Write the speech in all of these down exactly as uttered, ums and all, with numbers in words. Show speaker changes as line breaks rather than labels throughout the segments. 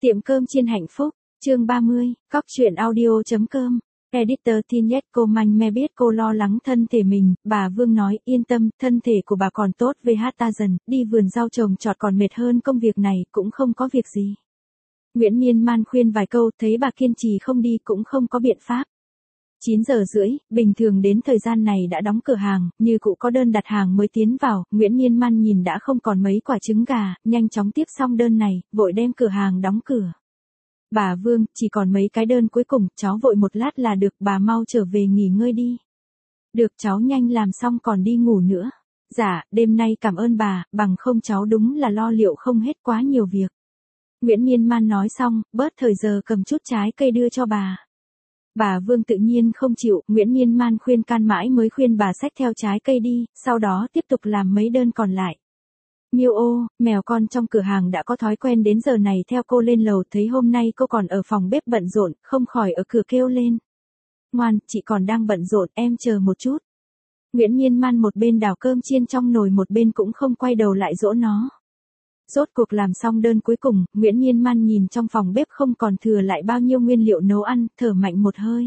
Tiệm cơm chiên hạnh phúc, chương ba mươi, cóc truyện audio.com, editor Tinet cô manh me biết cô lo lắng thân thể mình, bà Vương nói yên tâm, thân thể của bà còn tốt về hát ta dần, đi vườn rau trồng trọt còn mệt hơn công việc này, cũng không có việc gì. Nguyễn Miên Man khuyên vài câu, thấy bà kiên trì không đi cũng không có biện pháp. chín giờ rưỡi, bình thường đến thời gian này đã đóng cửa hàng, như cụ có đơn đặt hàng mới tiến vào, Nguyễn Miên Man nhìn đã không còn mấy quả trứng gà, nhanh chóng tiếp xong đơn này, vội đem cửa hàng đóng cửa. Bà Vương, chỉ còn mấy cái đơn cuối cùng, cháu vội một lát là được, bà mau trở về nghỉ ngơi đi. Được, cháu nhanh làm xong còn đi ngủ nữa. Dạ, đêm nay cảm ơn bà, bằng không cháu đúng là lo liệu không hết quá nhiều việc. Nguyễn Miên Man nói xong, bớt thời giờ cầm chút trái cây đưa cho bà. Bà Vương tự nhiên không chịu, Nguyễn Miên Man khuyên can mãi mới khuyên bà xách theo trái cây đi, sau đó tiếp tục làm mấy đơn còn lại. Miêu ô, mèo con trong cửa hàng đã có thói quen đến giờ này theo cô lên lầu, thấy hôm nay cô còn ở phòng bếp bận rộn, không khỏi ở cửa kêu lên. Ngoan, chị còn đang bận rộn, em chờ một chút. Nguyễn Miên Man một bên đảo cơm chiên trong nồi một bên cũng không quay đầu lại dỗ nó. Rốt cuộc làm xong đơn cuối cùng, Nguyễn Miên Man nhìn trong phòng bếp không còn thừa lại bao nhiêu nguyên liệu nấu ăn, thở mạnh một hơi.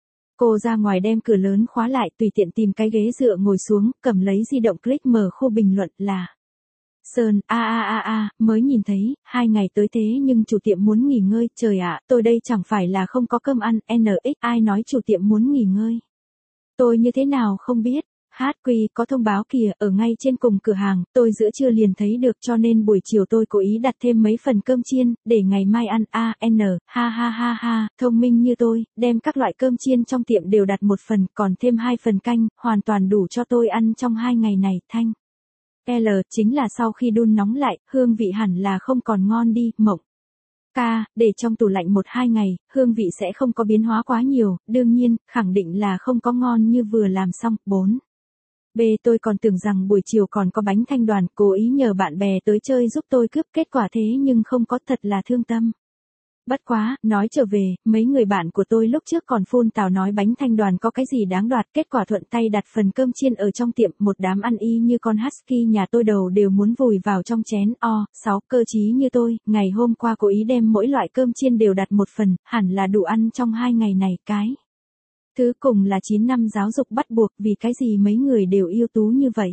Cô ra ngoài đem cửa lớn khóa lại, tùy tiện tìm cái ghế dựa ngồi xuống, cầm lấy di động click mở khu bình luận là Sơn, a a a a, mới nhìn thấy, hai ngày tới thế nhưng chủ tiệm muốn nghỉ ngơi, trời ạ, tôi đây chẳng phải là không có cơm ăn, en ích, ai nói chủ tiệm muốn nghỉ ngơi. Tôi như thế nào không biết. Hát quy có thông báo kìa, ở ngay trên cùng cửa hàng, tôi giữa trưa liền thấy được cho nên buổi chiều tôi cố ý đặt thêm mấy phần cơm chiên, để ngày mai ăn, a, n, ha ha ha ha, thông minh như tôi, đem các loại cơm chiên trong tiệm đều đặt một phần, còn thêm hai phần canh, hoàn toàn đủ cho tôi ăn trong hai ngày này, thanh. L, chính là sau khi đun nóng lại, hương vị hẳn là không còn ngon đi, mộng. K, để trong tủ lạnh một hai ngày, hương vị sẽ không có biến hóa quá nhiều, đương nhiên, khẳng định là không có ngon như vừa làm xong, bốn. B, tôi còn tưởng rằng buổi chiều còn có bánh thanh đoàn, cố ý nhờ bạn bè tới chơi giúp tôi cướp, kết quả thế nhưng không có, thật là thương tâm. Bất quá, nói trở về, mấy người bạn của tôi lúc trước còn phun tào nói bánh thanh đoàn có cái gì đáng đoạt, kết quả thuận tay đặt phần cơm chiên ở trong tiệm, một đám ăn y như con husky nhà tôi đầu đều muốn vùi vào trong chén, o, sáu, cơ trí như tôi, ngày hôm qua cố ý đem mỗi loại cơm chiên đều đặt một phần, hẳn là đủ ăn trong hai ngày này, cái. Thứ cùng là chín năm giáo dục bắt buộc, vì cái gì mấy người đều ưu tú như vậy?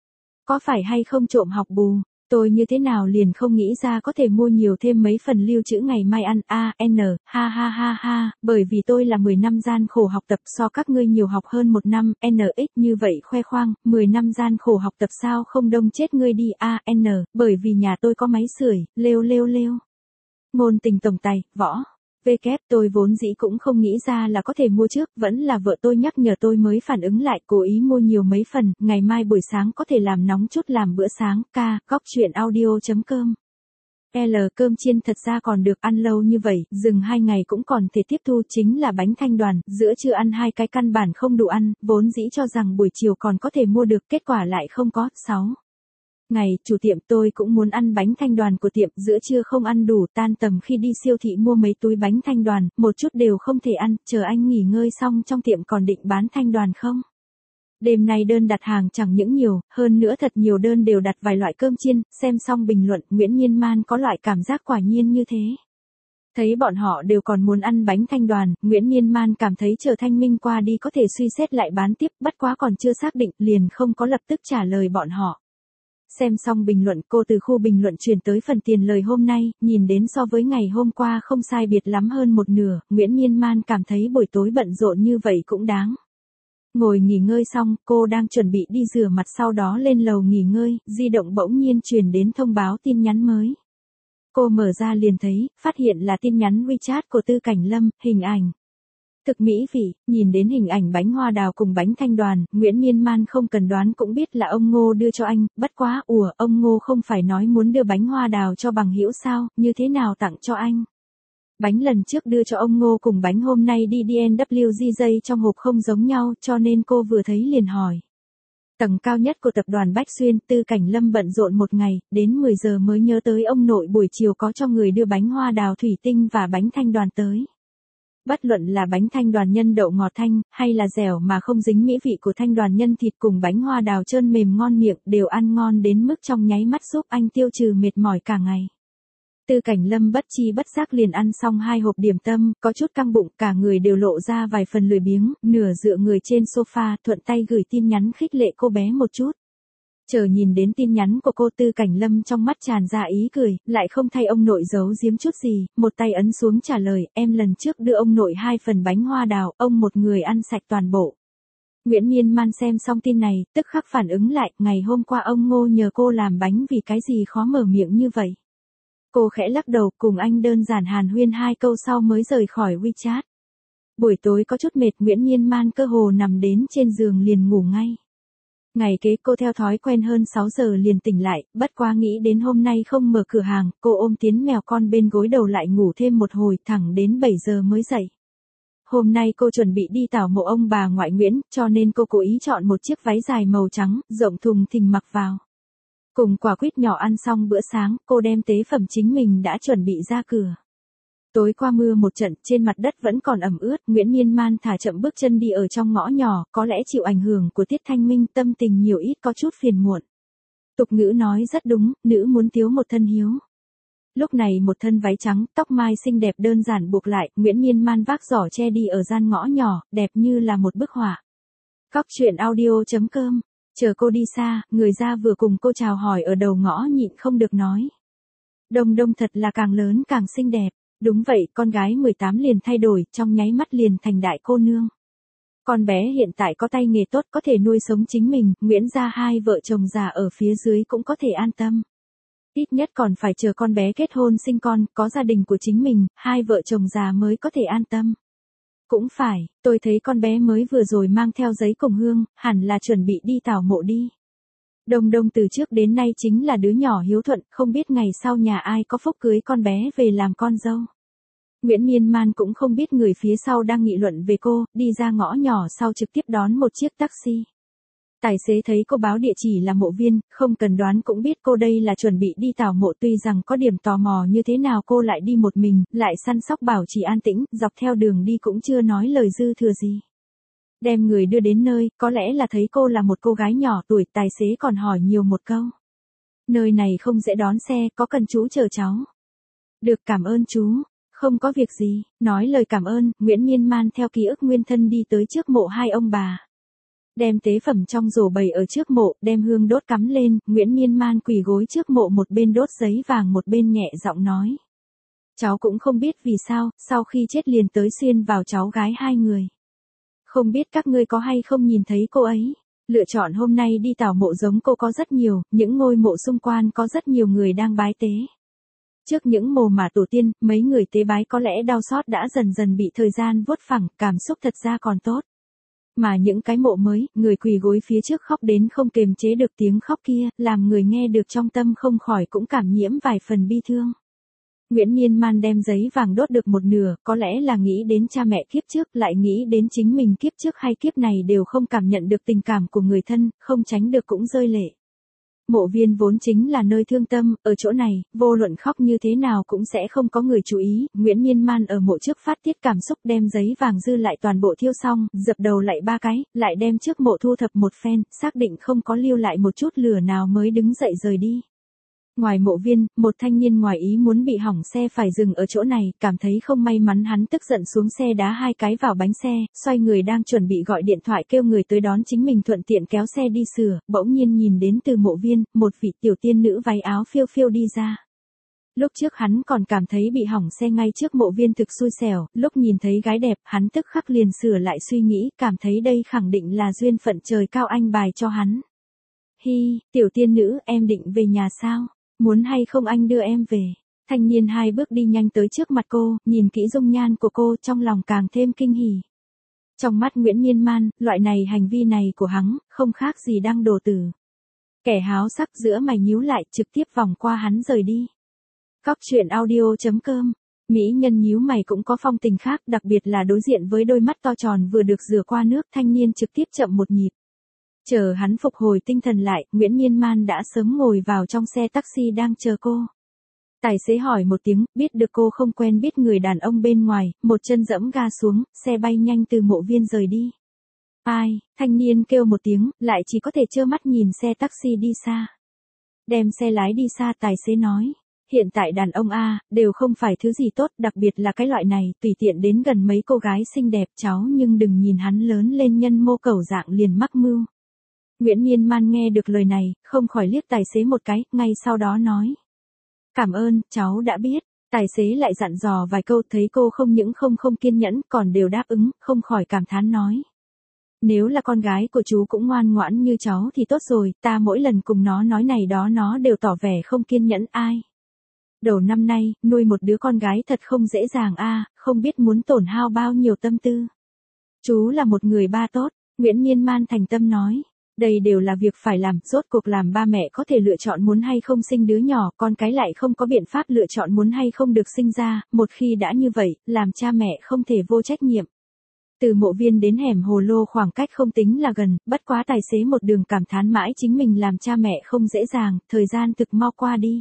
Có phải hay không trộm học bù? Tôi như thế nào liền không nghĩ ra có thể mua nhiều thêm mấy phần lưu trữ ngày mai ăn, a, n, ha ha ha ha, bởi vì tôi là mười năm gian khổ học tập so các ngươi nhiều học hơn một năm, nx như vậy khoe khoang, mười năm gian khổ học tập sao không đông chết ngươi đi, a, n, bởi vì nhà tôi có máy sưởi, lêu lêu lêu. Ngôn tình tổng tài, võ. V kép tôi vốn dĩ cũng không nghĩ ra là có thể mua trước, vẫn là vợ tôi nhắc nhở tôi mới phản ứng lại, cố ý mua nhiều mấy phần, ngày mai buổi sáng có thể làm nóng chút làm bữa sáng, k, cóc truyện audio.com. L, cơm chiên thật ra còn được ăn lâu như vậy, dừng hai ngày cũng còn thể tiếp thu, chính là bánh thanh đoàn, giữa trưa ăn hai cái căn bản không đủ ăn, vốn dĩ cho rằng buổi chiều còn có thể mua được, kết quả lại không có, sáu. Ngày, chủ tiệm tôi cũng muốn ăn bánh thanh đoàn của tiệm, giữa trưa không ăn đủ, tan tầm khi đi siêu thị mua mấy túi bánh thanh đoàn, một chút đều không thể ăn, chờ anh nghỉ ngơi xong trong tiệm còn định bán thanh đoàn không? Đêm nay đơn đặt hàng chẳng những nhiều, hơn nữa thật nhiều đơn đều đặt vài loại cơm chiên, xem xong bình luận, Nguyễn Miên Man có loại cảm giác quả nhiên như thế. Thấy bọn họ đều còn muốn ăn bánh thanh đoàn, Nguyễn Miên Man cảm thấy chờ thanh minh qua đi có thể suy xét lại bán tiếp, bất quá còn chưa xác định, liền không có lập tức trả lời bọn họ. Xem xong bình luận, cô từ khu bình luận chuyển tới phần tiền lời hôm nay, nhìn đến so với ngày hôm qua không sai biệt lắm hơn một nửa, Nguyễn Miên Man cảm thấy buổi tối bận rộn như vậy cũng đáng. Ngồi nghỉ ngơi xong, cô đang chuẩn bị đi rửa mặt sau đó lên lầu nghỉ ngơi, di động bỗng nhiên truyền đến thông báo tin nhắn mới. Cô mở ra liền thấy, phát hiện là tin nhắn WeChat của Tư Cảnh Lâm, hình ảnh. Thực mỹ vị, nhìn đến hình ảnh bánh hoa đào cùng bánh thanh đoàn, Nguyễn Miên Man không cần đoán cũng biết là ông Ngô đưa cho anh, bất quá, ủa, ông Ngô không phải nói muốn đưa bánh hoa đào cho bằng hữu sao, như thế nào tặng cho anh? Bánh lần trước đưa cho ông Ngô cùng bánh hôm nay đi đê en vê giê dây trong hộp không giống nhau, cho nên cô vừa thấy liền hỏi. Tầng cao nhất của tập đoàn Bách Xuyên, Tư Cảnh Lâm bận rộn một ngày, đến mười giờ mới nhớ tới ông nội buổi chiều có cho người đưa bánh hoa đào thủy tinh và bánh thanh đoàn tới. Bất luận là bánh thanh đoàn nhân đậu ngọt thanh, hay là dẻo mà không dính mỹ vị của thanh đoàn nhân thịt cùng bánh hoa đào trơn mềm ngon miệng, đều ăn ngon đến mức trong nháy mắt giúp anh tiêu trừ mệt mỏi cả ngày. Tư Cảnh Lâm bất chi bất giác liền ăn xong hai hộp điểm tâm, có chút căng bụng, cả người đều lộ ra vài phần lười biếng, nửa dựa người trên sofa, thuận tay gửi tin nhắn khích lệ cô bé một chút. Chờ nhìn đến tin nhắn của cô, Tư Cảnh Lâm trong mắt tràn ra ý cười, lại không thay ông nội giấu giếm chút gì, một tay ấn xuống trả lời, em lần trước đưa ông nội hai phần bánh hoa đào, ông một người ăn sạch toàn bộ. Nguyễn Miên Man xem xong tin này, tức khắc phản ứng lại, ngày hôm qua ông Ngô nhờ cô làm bánh vì cái gì khó mở miệng như vậy. Cô khẽ lắc đầu, cùng anh đơn giản hàn huyên hai câu sau mới rời khỏi WeChat. Buổi tối có chút mệt, Nguyễn Miên Man cơ hồ nằm đến trên giường liền ngủ ngay. Ngày kế cô theo thói quen hơn sáu giờ liền tỉnh lại, bất quá nghĩ đến hôm nay không mở cửa hàng, cô ôm tiến mèo con bên gối đầu lại ngủ thêm một hồi, thẳng đến bảy giờ mới dậy. Hôm nay cô chuẩn bị đi tảo mộ ông bà ngoại Nguyễn, cho nên cô cố ý chọn một chiếc váy dài màu trắng, rộng thùng thình mặc vào. Cùng quả quýt nhỏ ăn xong bữa sáng, cô đem tế phẩm chính mình đã chuẩn bị ra cửa. Tối qua mưa một trận, trên mặt đất vẫn còn ẩm ướt, Nguyễn Miên Man thả chậm bước chân đi ở trong ngõ nhỏ, có lẽ chịu ảnh hưởng của tiết thanh minh, tâm tình nhiều ít có chút phiền muộn. Tục ngữ nói rất đúng, nữ muốn thiếu một thân hiếu. Lúc này một thân váy trắng, tóc mai xinh đẹp đơn giản buộc lại, Nguyễn Miên Man vác giỏ che đi ở gian ngõ nhỏ, đẹp như là một bức họa. Cóc truyện audio chấm com. Chờ cô đi xa, người ra vừa cùng cô chào hỏi ở đầu ngõ nhịn không được nói. Đông Đông thật là càng lớn càng xinh đẹp. Đúng vậy, con gái mười tám liền thay đổi, trong nháy mắt liền thành đại cô nương. Con bé hiện tại có tay nghề tốt, có thể nuôi sống chính mình, Nguyễn gia hai vợ chồng già ở phía dưới cũng có thể an tâm. Ít nhất còn phải chờ con bé kết hôn sinh con, có gia đình của chính mình, hai vợ chồng già mới có thể an tâm. Cũng phải, tôi thấy con bé mới vừa rồi mang theo giấy cùng hương, hẳn là chuẩn bị đi tảo mộ đi. Đông Đông từ trước đến nay chính là đứa nhỏ hiếu thuận, không biết ngày sau nhà ai có phúc cưới con bé về làm con dâu. Nguyễn Miên Man cũng không biết người phía sau đang nghị luận về cô, đi ra ngõ nhỏ sau trực tiếp đón một chiếc taxi. Tài xế thấy cô báo địa chỉ là mộ viên, không cần đoán cũng biết cô đây là chuẩn bị đi tảo mộ, tuy rằng có điểm tò mò như thế nào cô lại đi một mình, lại săn sóc bảo trì an tĩnh, dọc theo đường đi cũng chưa nói lời dư thừa gì. Đem người đưa đến nơi, có lẽ là thấy cô là một cô gái nhỏ tuổi, tài xế còn hỏi nhiều một câu. Nơi này không dễ đón xe, có cần chú chờ cháu? Được, cảm ơn chú. Không có việc gì, nói lời cảm ơn, Nguyễn Miên Man theo ký ức nguyên thân đi tới trước mộ hai ông bà. Đem tế phẩm trong rổ bày ở trước mộ, đem hương đốt cắm lên, Nguyễn Miên Man quỳ gối trước mộ, một bên đốt giấy vàng một bên nhẹ giọng nói. Cháu cũng không biết vì sao, sau khi chết liền tới xuyên vào cháu gái hai người. Không biết các ngươi có hay không nhìn thấy cô ấy. Lựa chọn hôm nay đi tảo mộ giống cô có rất nhiều, những ngôi mộ xung quanh có rất nhiều người đang bái tế. Trước những mồ mả tổ tiên, mấy người tế bái có lẽ đau xót đã dần dần bị thời gian vuốt phẳng, cảm xúc thật ra còn tốt. Mà những cái mộ mới, người quỳ gối phía trước khóc đến không kềm chế được tiếng khóc kia, làm người nghe được trong tâm không khỏi cũng cảm nhiễm vài phần bi thương. Nguyễn Miên Man đem giấy vàng đốt được một nửa, có lẽ là nghĩ đến cha mẹ kiếp trước, lại nghĩ đến chính mình kiếp trước hay kiếp này đều không cảm nhận được tình cảm của người thân, không tránh được cũng rơi lệ. Mộ viên vốn chính là nơi thương tâm, ở chỗ này, vô luận khóc như thế nào cũng sẽ không có người chú ý. Nguyễn Miên Man ở mộ trước phát tiết cảm xúc, đem giấy vàng dư lại toàn bộ thiêu xong, dập đầu lại ba cái, lại đem trước mộ thu thập một phen, xác định không có lưu lại một chút lửa nào mới đứng dậy rời đi. Ngoài mộ viên, một thanh niên ngoài ý muốn bị hỏng xe phải dừng ở chỗ này, cảm thấy không may mắn, hắn tức giận xuống xe đá hai cái vào bánh xe, xoay người đang chuẩn bị gọi điện thoại kêu người tới đón chính mình thuận tiện kéo xe đi sửa, bỗng nhiên nhìn đến từ mộ viên, một vị tiểu tiên nữ váy áo phiêu phiêu đi ra. Lúc trước hắn còn cảm thấy bị hỏng xe ngay trước mộ viên thực xui xẻo, lúc nhìn thấy gái đẹp, hắn tức khắc liền sửa lại suy nghĩ, cảm thấy đây khẳng định là duyên phận trời cao anh bài cho hắn. Hi, tiểu tiên nữ, em định về nhà sao? Muốn hay không anh đưa em về? Thanh niên hai bước đi nhanh tới trước mặt cô, nhìn kỹ dung nhan của cô, trong lòng càng thêm kinh hỉ. Trong mắt Nguyễn Miên Man, loại này hành vi này của hắn, không khác gì đang đồ tử. Kẻ háo sắc giữa mày nhíu lại, trực tiếp vòng qua hắn rời đi. Cóc truyện audio chấm com. Mỹ nhân nhíu mày cũng có phong tình khác, đặc biệt là đối diện với đôi mắt to tròn vừa được rửa qua nước, thanh niên trực tiếp chậm một nhịp. Chờ hắn phục hồi tinh thần lại, Nguyễn Miên Man đã sớm ngồi vào trong xe taxi đang chờ cô. Tài xế hỏi một tiếng, biết được cô không quen biết người đàn ông bên ngoài, một chân dẫm ga xuống, xe bay nhanh từ mộ viên rời đi. Ai, thanh niên kêu một tiếng, lại chỉ có thể trơ mắt nhìn xe taxi đi xa. Đem xe lái đi xa, tài xế nói. Hiện tại đàn ông A, đều không phải thứ gì tốt, đặc biệt là cái loại này, tùy tiện đến gần mấy cô gái xinh đẹp cháu nhưng đừng nhìn hắn lớn lên nhân mô cầu dạng liền mắc mưu. Nguyễn Miên Man nghe được lời này, không khỏi liếc tài xế một cái, ngay sau đó nói. Cảm ơn, cháu đã biết. Tài xế lại dặn dò vài câu, thấy cô không những không không kiên nhẫn, còn đều đáp ứng, không khỏi cảm thán nói. Nếu là con gái của chú cũng ngoan ngoãn như cháu thì tốt rồi, ta mỗi lần cùng nó nói này đó nó đều tỏ vẻ không kiên nhẫn ai. Đầu năm nay, nuôi một đứa con gái thật không dễ dàng a, không biết muốn tổn hao bao nhiêu tâm tư. Chú là một người ba tốt, Nguyễn Miên Man thành tâm nói. Đây đều là việc phải làm, rốt cuộc làm ba mẹ có thể lựa chọn muốn hay không sinh đứa nhỏ, con cái lại không có biện pháp lựa chọn muốn hay không được sinh ra, một khi đã như vậy, làm cha mẹ không thể vô trách nhiệm. Từ Mộ Viên đến hẻm Hồ Lô khoảng cách không tính là gần, bất quá tài xế một đường cảm thán mãi chính mình làm cha mẹ không dễ dàng, thời gian thực mau qua đi.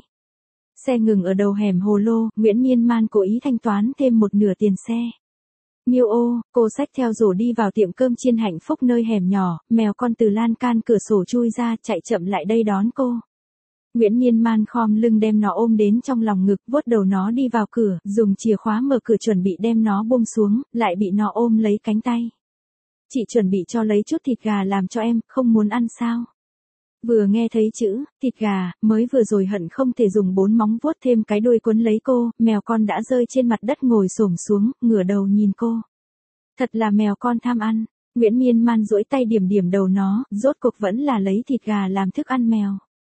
Xe ngừng ở đầu hẻm Hồ Lô, Nguyễn Miên Man cố ý thanh toán thêm một nửa tiền xe. Miêu ô, cô xách theo rổ đi vào tiệm cơm chiên hạnh phúc nơi hẻm nhỏ, mèo con từ lan can cửa sổ chui ra chạy chậm lại đây đón cô. Nguyễn Miên Man khom lưng đem nó ôm đến trong lòng ngực, vuốt đầu nó đi vào cửa, dùng chìa khóa mở cửa chuẩn bị đem nó buông xuống, lại bị nó ôm lấy cánh tay. Chị chuẩn bị cho lấy chút thịt gà làm cho em, không muốn ăn sao? Vừa nghe thấy chữ, thịt gà, mới vừa rồi hận không thể dùng bốn móng vuốt thêm cái đuôi quấn lấy cô, mèo con đã rơi trên mặt đất ngồi xổm xuống, ngửa đầu nhìn cô. Thật là mèo con tham ăn, Nguyễn Miên Man duỗi tay điểm điểm đầu nó, rốt cuộc vẫn là lấy thịt gà làm thức ăn mèo.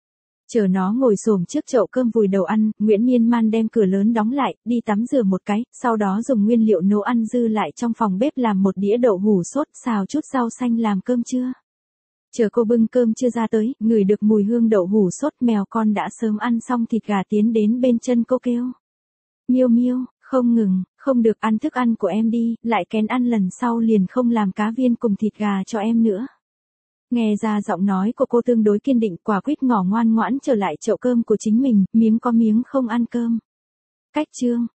Chờ nó ngồi xổm trước chậu cơm vùi đầu ăn, Nguyễn Miên Man đem cửa lớn đóng lại, đi tắm rửa một cái, sau đó dùng nguyên liệu nấu ăn dư lại trong phòng bếp làm một đĩa đậu hủ sốt, xào chút rau xanh làm cơm trưa. Chờ cô bưng cơm chưa ra tới, ngửi được mùi hương đậu hủ sốt, mèo con đã sớm ăn xong thịt gà tiến đến bên chân cô kêu. Miêu miêu, không ngừng, không được ăn thức ăn của em đi, lại kén ăn lần sau liền không làm cá viên cùng thịt gà cho em nữa. Nghe ra giọng nói của cô tương đối kiên định, quả quyết ngỏ ngoan ngoãn trở lại chậu cơm của chính mình, miếng có miếng không ăn cơm. Cách chương.